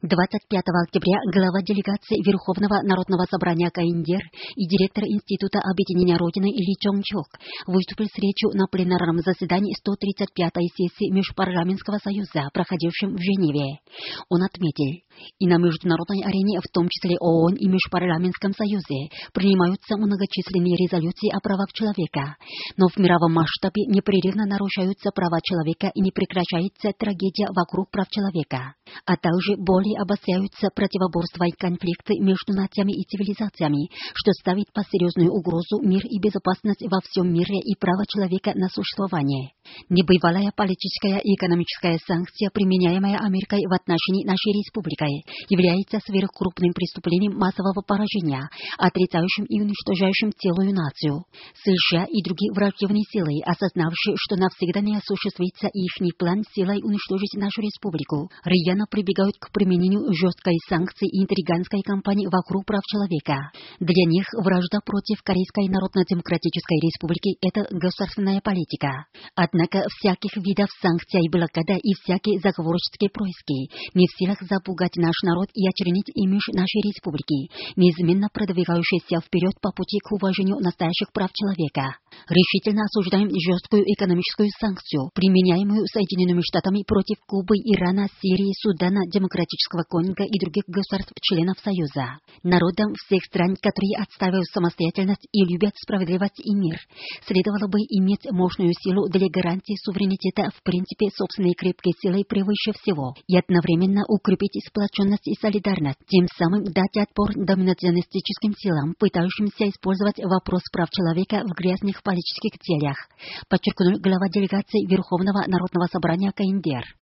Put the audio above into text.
25 октября глава делегации Верховного Народного собрания КНДР и директор Института объединения Родины Ли Чонг-чок выступил с речью на пленарном заседании 135-й сессии Межпарламентского союза, проходившем в Женеве. Он отметил, и на международной арене, в том числе ООН и Межпарламентском союзе, принимаются многочисленные резолюции о правах человека, но в мировом масштабе непрерывно нарушаются права человека и не прекращается трагедия вокруг прав человека, а также более обостряются противоборства и конфликты между нациями и цивилизациями, что ставит под серьезную угрозу мир и безопасность во всем мире и право человека на существование. Небывалая политическая и экономическая санкция, применяемая Америкой в отношении нашей республики, является сверхкрупным преступлением массового поражения, отрицающим и уничтожающим целую нацию. США и другие враждебные силы, осознавшие, что навсегда не осуществится их план силой уничтожить нашу республику, рьяно прибегают к применению жесткой санкций и интриганской кампании вокруг прав человека. Для них вражда против Корейской Народно-Демократической Республики – это государственная политика. Однако всяких видов санкций и блокада и всякие заговорческие происки не в силах запугать наш народ и очернить имидж нашей республики, неизменно продвигающейся вперед по пути к уважению настоящих прав человека. Решительно осуждаем жесткую экономическую санкцию, применяемую Соединенными Штатами против Кубы, Ирана, Сирии, Судана, Демократического Конго и других государств-членов Союза. Народам всех стран, которые отстаивают самостоятельность и любят справедливость и мир, следовало бы иметь мощную силу для гарантии суверенитета в принципе собственной крепкой силой превыше всего и одновременно укрепить сплоченность и солидарность, тем самым дать отпор доминационистическим силам, пытающимся использовать вопрос прав человека в грязных политических целях, подчеркнул глава делегации Верховного Народного собрания КНДР.